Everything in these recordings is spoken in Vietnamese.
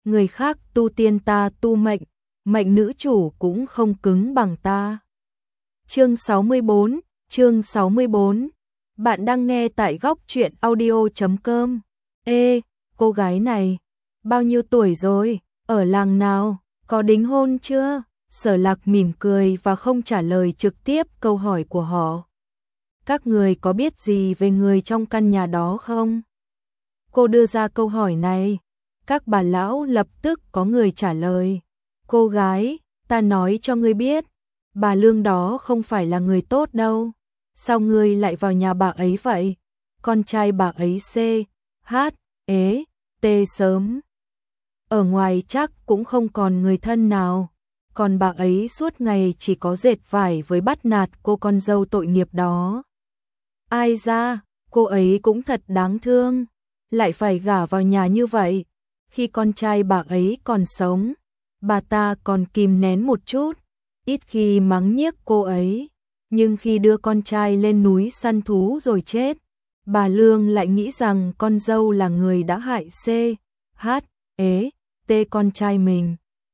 người khác tu tiên ta tu mệnh, mệnh nữ chủ cũng không cứng bằng ta. Chương 64. Bạn đang nghe tại góc truyện audio.com. Ê, cô gái này, bao nhiêu tuổi rồi, ở làng nào, có đính hôn chưa? Sở Lạc mỉm cười và không trả lời trực tiếp câu hỏi của họ. Các người có biết gì về người trong căn nhà đó không? Cô đưa ra câu hỏi này, các bà lão lập tức có người trả lời. Cô gái, ta nói cho ngươi biết, bà Lương đó không phải là người tốt đâu. Sao ngươi lại vào nhà bà ấy vậy? Con trai bà ấy C.H.E.T sớm ở ngoài chắc cũng không còn người thân nào. Còn bà ấy suốt ngày chỉ có dệt vải với bắt nạt cô con dâu tội nghiệp đó. Ai ra, cô ấy cũng thật đáng thương, lại phải gả vào nhà như vậy. Khi con trai bà ấy còn sống, bà ta còn kìm nén một chút, ít khi mắng nhiếc cô ấy. Nhưng khi đưa con trai lên núi săn thú rồi chết, bà Lương lại nghĩ rằng con dâu là người đã hại C.H.E.T con trai mình.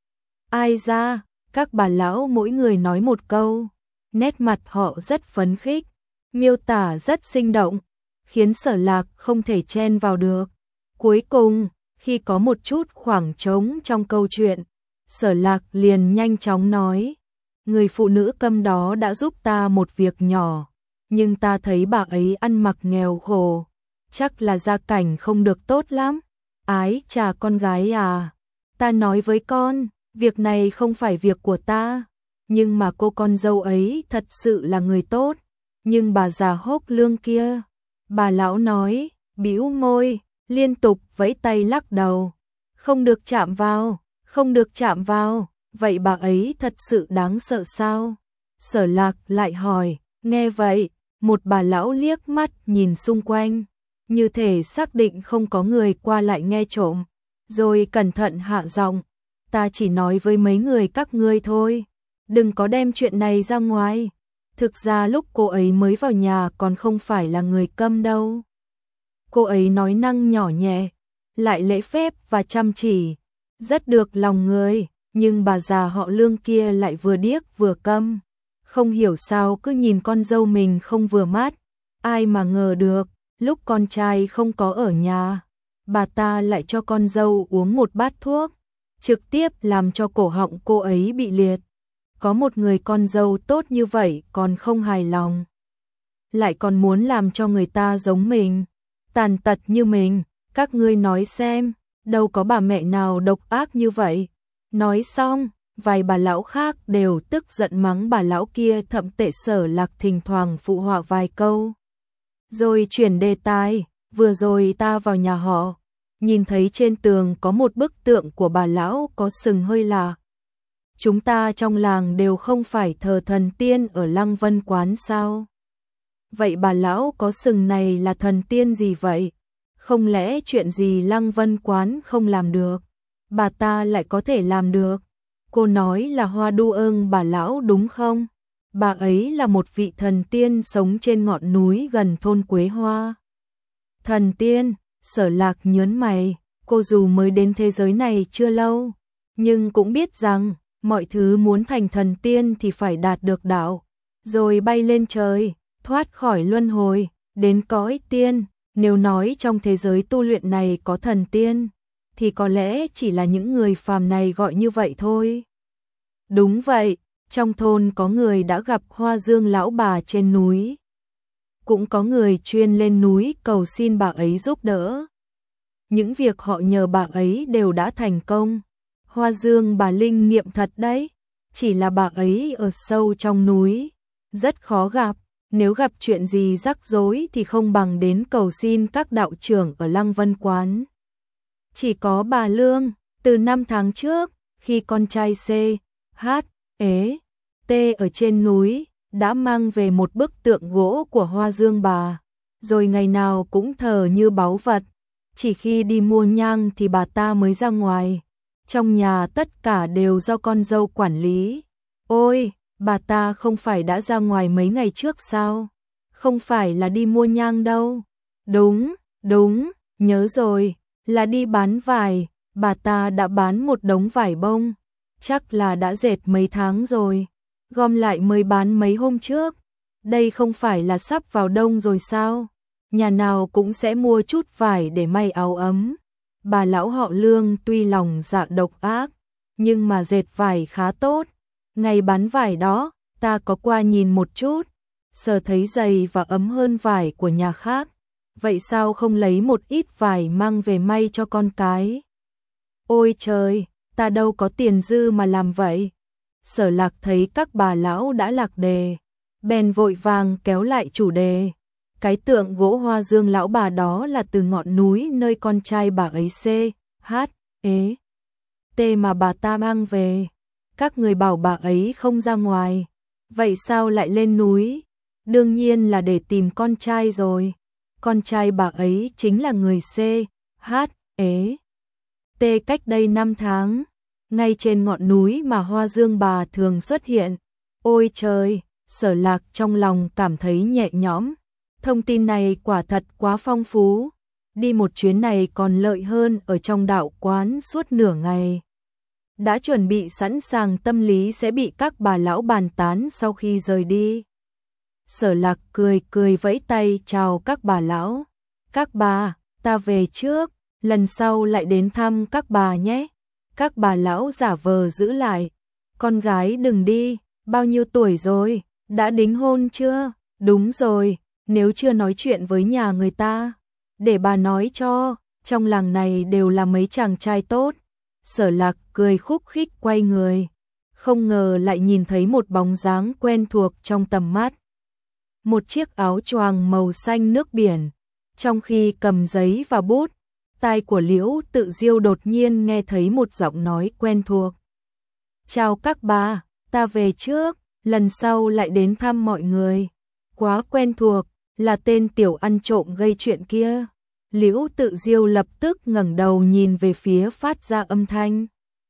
Ai ra, các bà lão mỗi người nói một câu, nét mặt họ rất phấn khích, miêu tả rất sinh động, khiến Sở Lạc không thể chen vào được. Cuối cùng, khi có một chút khoảng trống trong câu chuyện, Sở Lạc liền nhanh chóng nói, người phụ nữ câm đó đã giúp ta một việc nhỏ, nhưng ta thấy bà ấy ăn mặc nghèo khổ, chắc là gia cảnh không được tốt lắm. Ái chà con gái à, ta nói với con, việc này không phải việc của ta, nhưng mà cô con dâu ấy thật sự là người tốt, nhưng bà già Hốc Lương kia, bà lão nói, bĩu môi, liên tục vẫy tay lắc đầu, không được chạm vào, không được chạm vào, vậy bà ấy thật sự đáng sợ sao? Sở Lạc lại hỏi, nghe vậy, một bà lão liếc mắt nhìn xung quanh, như thể xác định không có người qua lại nghe trộm, rồi cẩn thận hạ giọng, ta chỉ nói với mấy người các ngươi thôi, đừng có đem chuyện này ra ngoài. Thực ra lúc cô ấy mới vào nhà còn không phải là người câm đâu. Cô ấy nói năng nhỏ nhẹ, lại lễ phép và chăm chỉ, rất được lòng người, nhưng bà già họ Lương kia lại vừa điếc vừa câm, không hiểu sao cứ nhìn con dâu mình không vừa mắt. Ai mà ngờ được, lúc con trai không có ở nhà, bà ta lại cho con dâu uống một bát thuốc, trực tiếp làm cho cổ họng cô ấy bị liệt. Có một người con dâu tốt như vậy còn không hài lòng, lại còn muốn làm cho người ta giống mình, tàn tật như mình, các ngươi nói xem, đâu có bà mẹ nào độc ác như vậy. Nói xong, vài bà lão khác đều tức giận mắng bà lão kia thậm tệ. Sở Lạc thỉnh thoảng phụ họa vài câu, rồi chuyển đề tài, vừa rồi ta vào nhà họ, nhìn thấy trên tường có một bức tượng của bà lão có sừng hơi lạ. Chúng ta trong làng đều không phải thờ thần tiên ở Lăng Vân Quán sao? Vậy bà lão có sừng này là thần tiên gì vậy? Không lẽ chuyện gì Lăng Vân Quán không làm được, bà ta lại có thể làm được? Cô nói là Hoa Đu Ưng bà lão đúng không? Bà ấy là một vị thần tiên sống trên ngọn núi gần thôn Quế Hoa. Thần tiên, Sở Lạc nhớn mày, cô dù mới đến thế giới này chưa lâu, nhưng cũng biết rằng mọi thứ muốn thành thần tiên thì phải đạt được đạo, rồi bay lên trời, thoát khỏi luân hồi, đến cõi tiên. Nếu nói trong thế giới tu luyện này có thần tiên, thì có lẽ chỉ là những người phàm này gọi như vậy thôi. Đúng vậy, trong thôn có người đã gặp Hoa Dương lão bà trên núi, cũng có người chuyên lên núi cầu xin bà ấy giúp đỡ. Những việc họ nhờ bà ấy đều đã thành công. Hoa Dương bà linh nghiệm thật đấy, chỉ là bà ấy ở sâu trong núi, rất khó gặp. Nếu gặp chuyện gì rắc rối thì không bằng đến cầu xin các đạo trưởng ở Lăng Vân Quán. Chỉ có bà Lương, từ 5 tháng trước, khi con trai C.H.E.T ở trên núi, đã mang về một bức tượng gỗ của Hoa Dương bà, rồi ngày nào cũng thờ như báu vật. Chỉ khi đi mua nhang thì bà ta mới ra ngoài. Trong nhà tất cả đều do con dâu quản lý. Ôi, bà ta không phải đã ra ngoài mấy ngày trước sao? Không phải là đi mua nhang đâu. Đúng, nhớ rồi, là đi bán vải. bà ta đã bán một đống vải bông, chắc là đã dệt mấy tháng rồi, gom lại mới bán mấy hôm trước. Đây không phải là sắp vào đông rồi sao? Nhà nào cũng sẽ mua chút vải để may áo ấm. Bà lão họ Lương tuy lòng dạ độc ác, nhưng mà dệt vải khá tốt. Ngày bán vải đó, ta có qua nhìn một chút, sờ thấy dày và ấm hơn vải của nhà khác. Vậy sao không lấy một ít vải mang về may cho con cái? Ôi trời, ta đâu có tiền dư mà làm vậy. Sở Lạc thấy các bà lão đã lạc đề, bèn vội vàng kéo lại chủ đề. Cái tượng gỗ Hoa Dương lão bà đó là từ ngọn núi nơi con trai bà ấy T mà bà ta mang về. Các người bảo bà ấy không ra ngoài, vậy sao lại lên núi? Đương nhiên là để tìm con trai rồi. Con trai bà ấy chính là người T cách đây 5 tháng, ngay trên ngọn núi mà Hoa Dương bà thường xuất hiện. Ôi trời, Sở Lạc trong lòng cảm thấy nhẹ nhõm. Thông tin này quả thật quá phong phú. Đi một chuyến này còn lợi hơn ở trong đạo quán suốt nửa ngày. Đã chuẩn bị sẵn sàng tâm lý sẽ bị các bà lão bàn tán sau khi rời đi. Sở Lạc cười cười vẫy tay chào các bà lão. Các bà, ta về trước, lần sau lại đến thăm các bà nhé. Các bà lão giả vờ giữ lại. Con gái đừng đi, bao nhiêu tuổi rồi, đã đính hôn chưa? Đúng rồi, nếu chưa nói chuyện với nhà người ta, để bà nói cho, trong làng này đều là mấy chàng trai tốt. Sở Lạc cười khúc khích quay người, không ngờ lại nhìn thấy một bóng dáng quen thuộc trong tầm mắt. Một chiếc áo choàng màu xanh nước biển, trong khi cầm giấy và bút, tai của Liễu Tự Diêu đột nhiên nghe thấy một giọng nói quen thuộc. Chào các bà, ta về trước, lần sau lại đến thăm mọi người. Quá quen thuộc, là tên tiểu ăn trộm gây chuyện kia. Liễu Tự Diêu lập tức ngẩng đầu nhìn về phía phát ra âm thanh.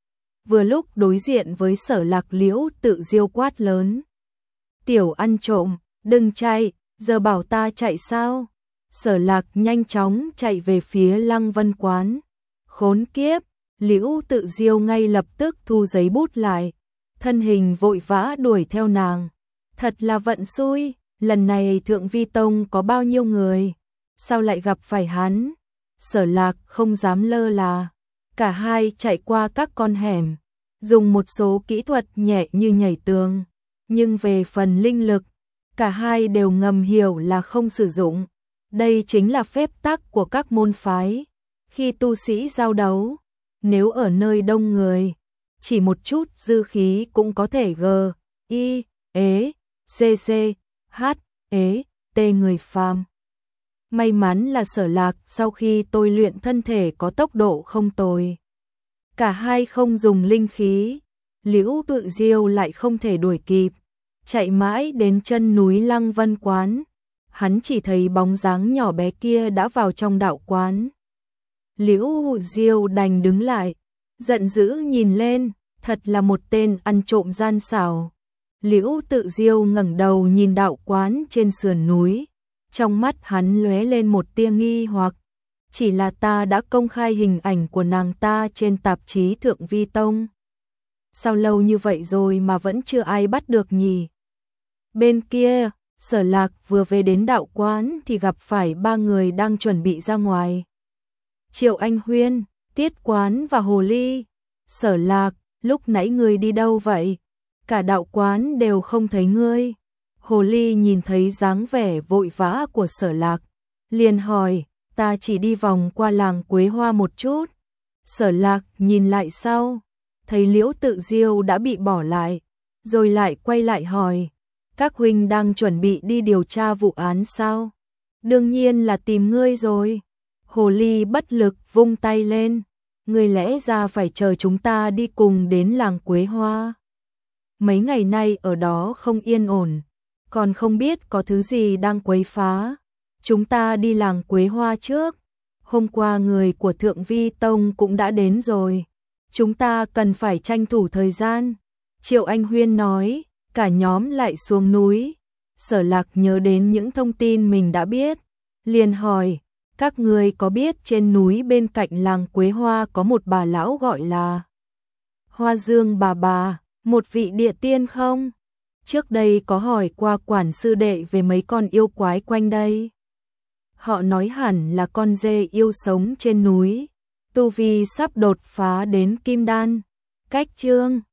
Vừa lúc đối diện với Sở Lạc, Liễu Tự Diêu quát lớn. Tiểu ăn trộm, đừng chạy, giờ bảo ta chạy sao? Sở Lạc nhanh chóng chạy về phía Lăng Vân Quán. Khốn kiếp, Liễu Tự Diêu ngay lập tức thu giấy bút lại, thân hình vội vã đuổi theo nàng. Thật là vận xui, lần này Thượng Vi Tông có bao nhiêu người, sao lại gặp phải hắn? Sở Lạc không dám lơ là, cả hai chạy qua các con hẻm, dùng một số kỹ thuật nhẹ như nhảy tường, nhưng về phần linh lực, cả hai đều ngầm hiểu là không sử dụng. Đây chính là phép tắc của các môn phái. Khi tu sĩ giao đấu, nếu ở nơi đông người, chỉ một chút dư khí cũng có thể T người phàm. May mắn là Sở Lạc sau khi tôi luyện thân thể có tốc độ không tồi. Cả hai không dùng linh khí, Liễu Tự Diêu lại không thể đuổi kịp. Chạy mãi đến chân núi Lăng Vân Quán, hắn chỉ thấy bóng dáng nhỏ bé kia đã vào trong đạo quán. Liễu Diêu đành đứng lại, giận dữ nhìn lên, thật là một tên ăn trộm gian xảo. Liễu Tự Diêu ngẩng đầu nhìn đạo quán trên sườn núi, trong mắt hắn lóe lên một tia nghi hoặc. Chỉ là ta đã công khai hình ảnh của nàng ta trên tạp chí Thượng Vi Tông. Sao lâu như vậy rồi mà vẫn chưa ai bắt được nhỉ? Bên kia, Sở Lạc vừa về đến đạo quán thì gặp phải ba người đang chuẩn bị ra ngoài. Triệu Anh Huyên, Tiết Quán và Hồ Ly. Sở Lạc, lúc nãy ngươi đi đâu vậy? Cả đạo quán đều không thấy ngươi. Hồ Ly nhìn thấy dáng vẻ vội vã của Sở Lạc, liền hỏi, ta chỉ đi vòng qua làng Quế Hoa một chút. Sở Lạc nhìn lại sau, thấy Liễu Tự Diêu đã bị bỏ lại, rồi lại quay lại hỏi, các huynh đang chuẩn bị đi điều tra vụ án sao? Đương nhiên là tìm ngươi rồi. Hồ Ly bất lực vung tay lên, ngươi lẽ ra phải chờ chúng ta đi cùng đến làng Quế Hoa. Mấy ngày nay ở đó không yên ổn, còn không biết có thứ gì đang quấy phá. Chúng ta đi làng Quế Hoa trước. Hôm qua người của Thượng Vi Tông cũng đã đến rồi. Chúng ta cần phải tranh thủ thời gian. Triệu Anh Huyên nói, cả nhóm lại xuống núi. Sở Lạc nhớ đến những thông tin mình đã biết, liền hỏi, các người có biết trên núi bên cạnh làng Quế Hoa có một bà lão gọi là Hoa Dương bà, một vị địa tiên không? Trước đây có hỏi qua quản sư đệ về mấy con yêu quái quanh đây. Họ nói hẳn là con dê yêu sống trên núi, tu vi sắp đột phá đến kim đan. Cách chương